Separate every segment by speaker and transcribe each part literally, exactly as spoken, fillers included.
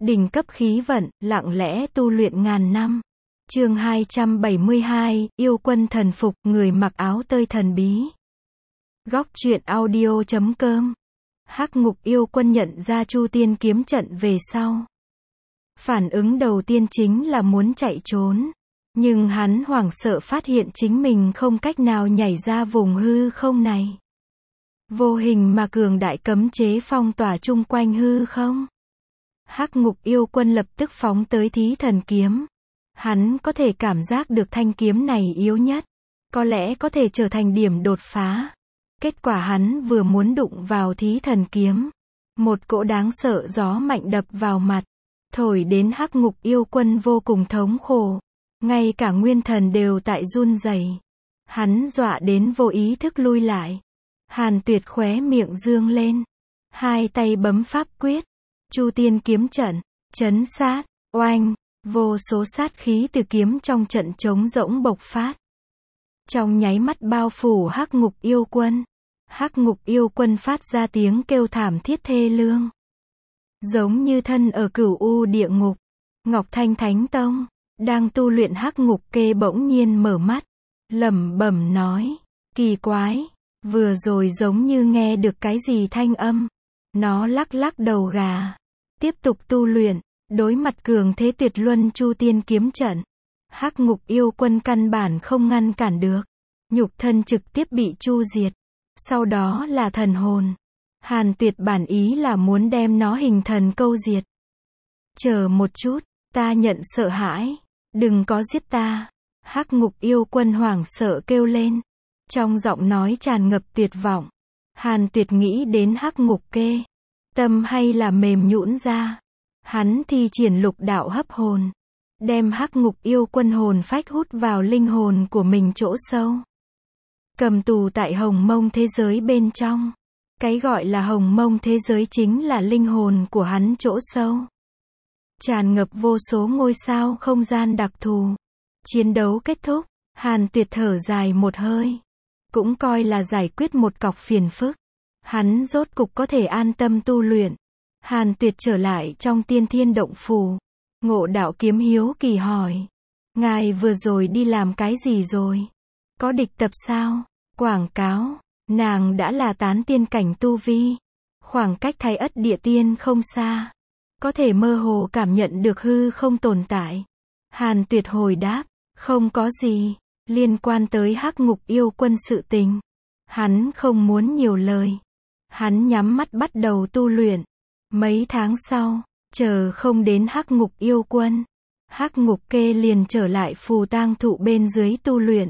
Speaker 1: Đỉnh cấp khí vận, lặng lẽ tu luyện ngàn năm. Chương hai trăm bảy mươi hai, yêu quân thần phục, người mặc áo tơi thần bí. Góc truyện audio chấm com. Hắc Ngục yêu quân nhận ra Chu Tiên kiếm trận về sau. Phản ứng đầu tiên chính là muốn chạy trốn. Nhưng hắn hoảng sợ phát hiện chính mình không cách nào nhảy ra vùng hư không này. Vô hình mà cường đại cấm chế phong tỏa chung quanh hư không. Hắc Ngục yêu quân lập tức phóng tới Thí Thần kiếm. Hắn có thể cảm giác được thanh kiếm này yếu nhất. Có lẽ có thể trở thành điểm đột phá. Kết quả hắn vừa muốn đụng vào Thí Thần kiếm. Một cỗ đáng sợ gió mạnh đập vào mặt. Thổi đến Hắc Ngục yêu quân vô cùng thống khổ. Ngay cả nguyên thần đều tại run rẩy. Hắn dọa đến vô ý thức lui lại. Hàn Tuyệt khóe miệng dương lên. Hai tay bấm pháp quyết. Chu Tiên kiếm trận, chấn sát, oanh, vô số sát khí từ kiếm trong trận trống rỗng bộc phát. Trong nháy mắt bao phủ Hắc Ngục yêu quân. Hắc Ngục yêu quân phát ra tiếng kêu thảm thiết thê lương. Giống như thân ở cửu u địa ngục. Ngọc Thanh Thánh Tông, đang tu luyện Hắc Ngục Kê bỗng nhiên mở mắt. Lẩm bẩm nói, kỳ quái, vừa rồi giống như nghe được cái gì thanh âm. Nó lắc lắc đầu gà. Tiếp tục tu luyện, đối mặt cường thế tuyệt luân Chu Tiên kiếm trận. Hắc Ngục yêu quân căn bản không ngăn cản được. Nhục thân trực tiếp bị chu diệt. Sau đó là thần hồn. Hàn Tuyệt bản ý là muốn đem nó hình thần câu diệt. Chờ một chút, ta nhận sợ hãi. Đừng có giết ta. Hắc Ngục yêu quân hoảng sợ kêu lên. Trong giọng nói tràn ngập tuyệt vọng. Hàn Tuyệt nghĩ đến Hắc Ngục Kê. Tâm hay là mềm nhũn ra. Hắn thi triển lục đạo hấp hồn. Đem Hắc Ngục yêu quân hồn phách hút vào linh hồn của mình chỗ sâu. Cầm tù tại hồng mông thế giới bên trong. Cái gọi là hồng mông thế giới chính là linh hồn của hắn chỗ sâu. Tràn ngập vô số ngôi sao không gian đặc thù. Chiến đấu kết thúc. Hàn Tuyệt thở dài một hơi. Cũng coi là giải quyết một cọc phiền phức. Hắn rốt cục có thể an tâm tu luyện. Hàn Tuyệt trở lại trong Tiên Thiên động phủ. Ngộ Đạo Kiếm hiếu kỳ hỏi. Ngài vừa rồi đi làm cái gì rồi? Có địch tập sao? Quảng cáo. Nàng đã là tán tiên cảnh tu vi. Khoảng cách Thái Ất địa tiên không xa. Có thể mơ hồ cảm nhận được hư không tồn tại. Hàn Tuyệt hồi đáp. Không có gì. Liên quan tới Hắc Ngục yêu quân sự tình. Hắn không muốn nhiều lời. Hắn nhắm mắt bắt đầu tu luyện. Mấy tháng sau, chờ không đến Hắc Ngục yêu quân. Hắc Ngục Kê liền trở lại phù tang thụ bên dưới tu luyện.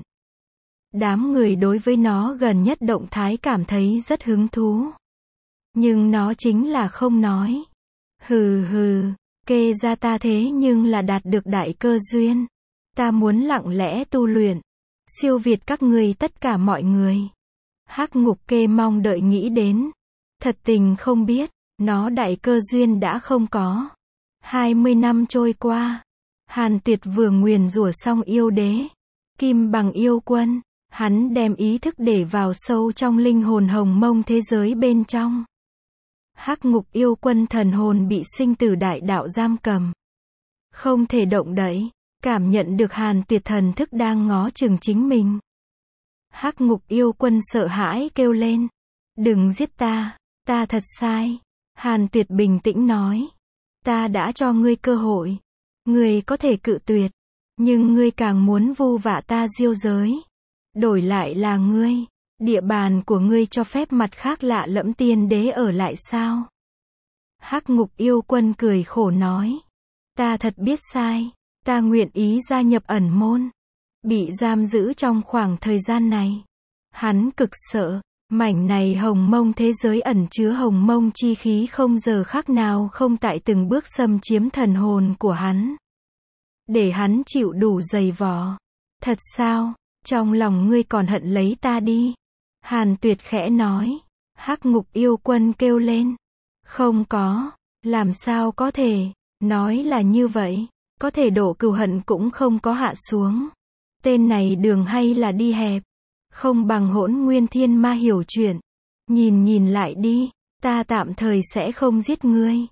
Speaker 1: Đám người đối với nó gần nhất động thái cảm thấy rất hứng thú. Nhưng nó chính là không nói. Hừ hừ, Kê ra ta thế nhưng là đạt được đại cơ duyên. Ta muốn lặng lẽ tu luyện. Siêu việt các ngươi tất cả mọi người. Hắc Ngục Kê mong đợi nghĩ đến. Thật tình không biết, nó đại cơ duyên đã không có. hai mươi năm trôi qua. Hàn Tuyệt vừa nguyền rủa xong yêu đế. Kim bằng yêu quân. Hắn đem ý thức để vào sâu trong linh hồn hồng mông thế giới bên trong. Hắc Ngục yêu quân thần hồn bị sinh tử đại đạo giam cầm. Không thể động đậy. Cảm nhận được Hàn Tuyệt thần thức đang ngó chừng chính mình. Hắc Ngục yêu quân sợ hãi kêu lên. Đừng giết ta. Ta thật sai. Hàn Tuyệt bình tĩnh nói. Ta đã cho ngươi cơ hội. Ngươi có thể cự tuyệt. Nhưng ngươi càng muốn vu vạ ta diêu giới. Đổi lại là ngươi. Địa bàn của ngươi cho phép mặt khác lạ lẫm tiên đế ở lại sao? Hắc Ngục yêu quân cười khổ nói. Ta thật biết sai. Ta nguyện ý gia nhập ẩn môn. Bị giam giữ trong khoảng thời gian này. Hắn cực sợ. Mảnh này hồng mông thế giới ẩn chứa hồng mông chi khí không giờ khác nào không tại từng bước xâm chiếm thần hồn của hắn. Để hắn chịu đủ dày vò. Thật sao? Trong lòng ngươi còn hận lấy ta đi. Hàn Tuyệt khẽ nói. Hắc Ngục yêu quân kêu lên. Không có. Làm sao có thể? Nói là như vậy. Có thể đổ cừu hận cũng không có hạ xuống. Tên này đường hay là đi hẹp. Không bằng Hỗn Nguyên Thiên Ma hiểu chuyện. Nhìn nhìn lại đi. Ta tạm thời sẽ không giết ngươi.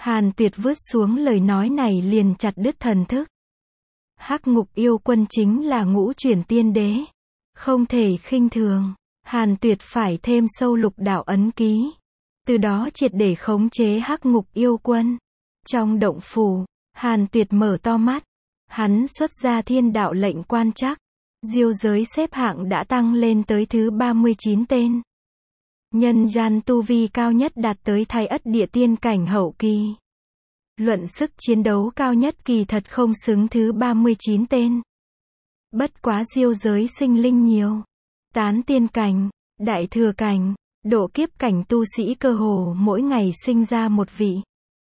Speaker 1: Hàn Tuyệt vứt xuống lời nói này liền chặt đứt thần thức. Hắc Ngục Yêu Quân chính là ngũ chuyển tiên đế. Không thể khinh thường. Hàn Tuyệt phải thêm sâu lục đạo ấn ký. Từ đó triệt để khống chế Hắc Ngục Yêu Quân. Trong động phủ, Hàn Tuyệt mở to mắt. Hắn xuất ra thiên đạo lệnh quan trắc. Diêu giới xếp hạng đã tăng lên tới thứ ba mươi chín tên. Nhân gian tu vi cao nhất đạt tới Thái Ất Địa Tiên cảnh hậu kỳ. Luận sức chiến đấu cao nhất kỳ thật không xứng thứ ba mươi chín tên. Bất quá diêu giới sinh linh nhiều. Tán tiên cảnh, đại thừa cảnh, độ kiếp cảnh tu sĩ cơ hồ mỗi ngày sinh ra một vị.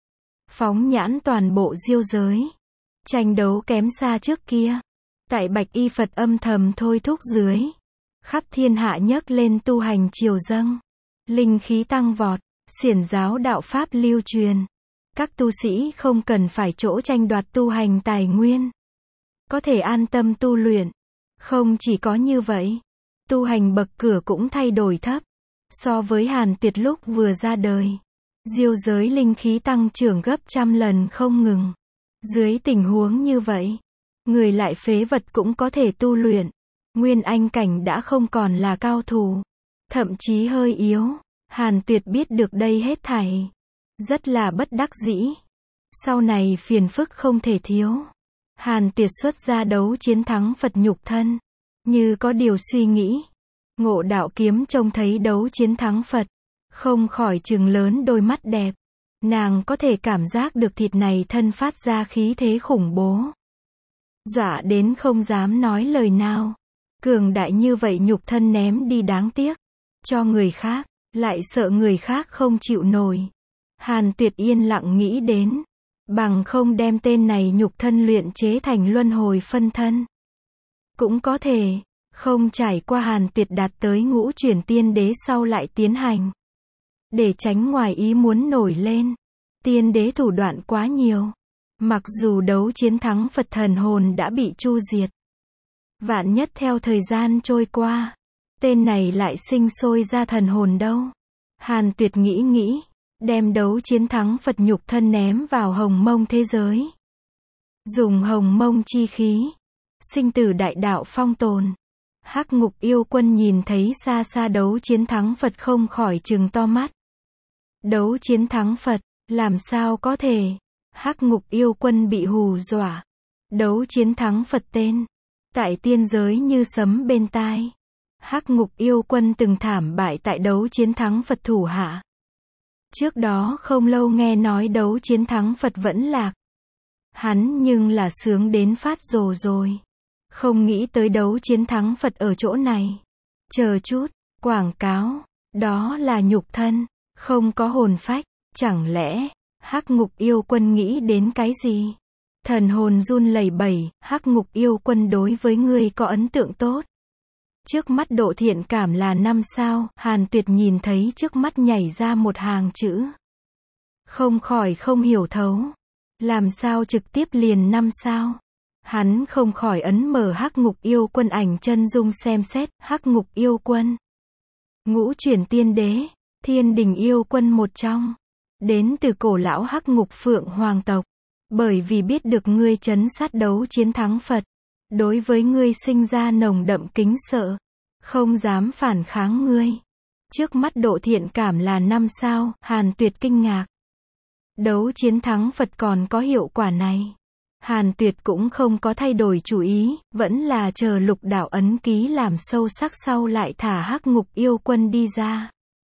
Speaker 1: Phóng nhãn toàn bộ diêu giới. Tranh đấu kém xa trước kia. Tại Bạch Y Phật âm thầm thôi thúc dưới. Khắp thiên hạ nhấc lên tu hành triều dâng. Linh khí tăng vọt, xiển giáo đạo pháp lưu truyền. Các tu sĩ không cần phải chỗ tranh đoạt tu hành tài nguyên. Có thể an tâm tu luyện. Không chỉ có như vậy. Tu hành bậc cửa cũng thay đổi thấp. So với Hàn Tuyệt lúc vừa ra đời. Diêu giới linh khí tăng trưởng gấp trăm lần không ngừng. Dưới tình huống như vậy. Người lại phế vật cũng có thể tu luyện. Nguyên anh cảnh đã không còn là cao thủ. Thậm chí hơi yếu. Hàn Tuyệt biết được đây hết thảy. Rất là bất đắc dĩ. Sau này phiền phức không thể thiếu. Hàn Tuyệt xuất ra đấu chiến thắng Phật nhục thân. Như có điều suy nghĩ. Ngộ Đạo Kiếm trông thấy đấu chiến thắng Phật. Không khỏi trừng lớn đôi mắt đẹp. Nàng có thể cảm giác được thịt này thân phát ra khí thế khủng bố. Dọa đến không dám nói lời nào. Cường đại như vậy nhục thân ném đi đáng tiếc. Cho người khác, lại sợ người khác không chịu nổi. Hàn Tuyệt yên lặng nghĩ đến. Bằng không đem tên này nhục thân luyện chế thành luân hồi phân thân. Cũng có thể, không trải qua Hàn Tuyệt đạt tới ngũ chuyển tiên đế sau lại tiến hành. Để tránh ngoài ý muốn nổi lên. Tiên đế thủ đoạn quá nhiều. Mặc dù đấu chiến thắng Phật thần hồn đã bị chu diệt. Vạn nhất theo thời gian trôi qua. Tên này lại sinh sôi ra thần hồn đâu. Hàn Tuyệt nghĩ nghĩ. Đem đấu chiến thắng Phật nhục thân ném vào hồng mông thế giới. Dùng hồng mông chi khí. Sinh tử đại đạo phong tồn. Hắc Ngục Yêu Quân nhìn thấy xa xa đấu chiến thắng Phật không khỏi trừng to mắt. Đấu chiến thắng Phật, làm sao có thể? Hắc Ngục Yêu Quân bị hù dọa. Đấu chiến thắng Phật tên. Tại tiên giới như sấm bên tai. Hắc Ngục Yêu Quân từng thảm bại tại đấu chiến thắng Phật thủ hạ. Trước đó không lâu nghe nói đấu chiến thắng Phật vẫn lạc. Hắn nhưng là sướng đến phát rồ rồi. Không nghĩ tới đấu chiến thắng Phật ở chỗ này. Chờ chút, quảng cáo, đó là nhục thân, không có hồn phách, chẳng lẽ, Hắc Ngục Yêu Quân nghĩ đến cái gì? Thần hồn run lẩy bẩy, Hắc Ngục Yêu Quân đối với ngươi có ấn tượng tốt. Trước mắt độ thiện cảm là năm sao, Hàn Tuyệt nhìn thấy trước mắt nhảy ra một hàng chữ. Không khỏi không hiểu thấu. Làm sao trực tiếp liền năm sao? Hắn không khỏi ấn mở Hắc Ngục Yêu Quân ảnh chân dung xem xét, Hắc Ngục Yêu Quân. Ngũ chuyển tiên đế, Thiên Đình Yêu Quân một trong. Đến từ cổ lão Hắc Ngục Phượng Hoàng tộc. Bởi vì biết được ngươi trấn sát đấu chiến thắng Phật. Đối với ngươi sinh ra nồng đậm kính sợ. Không dám phản kháng ngươi. Trước mắt độ thiện cảm là năm sao, Hàn Tuyệt kinh ngạc. Đấu chiến thắng Phật còn có hiệu quả này. Hàn Tuyệt cũng không có thay đổi chủ ý, vẫn là chờ lục đạo ấn ký làm sâu sắc sau lại thả Hắc Ngục Yêu Quân đi ra.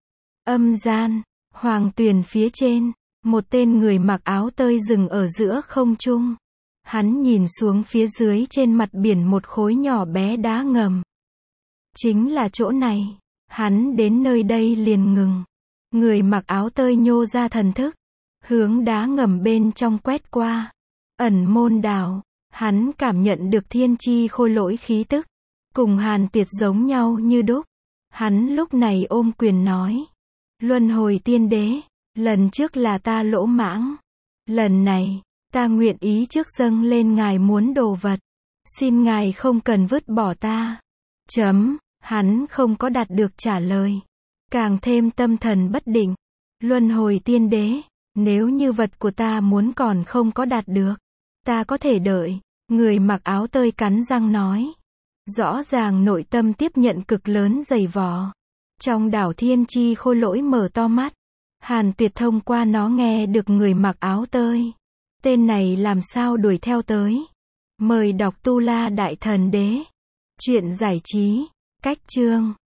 Speaker 1: Âm gian, hoàng tuyền phía trên, một tên người mặc áo tơi dừng ở giữa không trung. Hắn nhìn xuống phía dưới trên mặt biển một khối nhỏ bé đá ngầm. Chính là chỗ này. Hắn đến nơi đây liền ngừng. Người mặc áo tơi nhô ra thần thức. Hướng đá ngầm bên trong quét qua. Ẩn môn đảo. Hắn cảm nhận được thiên chi khôi lỗi khí tức. Cùng Hàn Tuyệt giống nhau như đúc. Hắn lúc này ôm quyền nói. Luân hồi tiên đế. Lần trước là ta lỗ mãng. Lần này, ta nguyện ý trước dâng lên ngài muốn đồ vật. Xin ngài không cần vứt bỏ ta. Chấm, hắn không có đạt được trả lời. Càng thêm tâm thần bất định. Luân hồi tiên đế. Nếu như vật của ta muốn còn không có đạt được, ta có thể đợi. Người mặc áo tơi cắn răng nói. Rõ ràng nội tâm tiếp nhận cực lớn dày vò. Trong đảo thiên chi khôi lỗi mở to mắt. Hàn Tuyệt thông qua nó nghe được người mặc áo tơi. Tên này làm sao đuổi theo tới. Mời đọc Tu La Đại Thần Đế. Chuyện giải trí. Cách chương.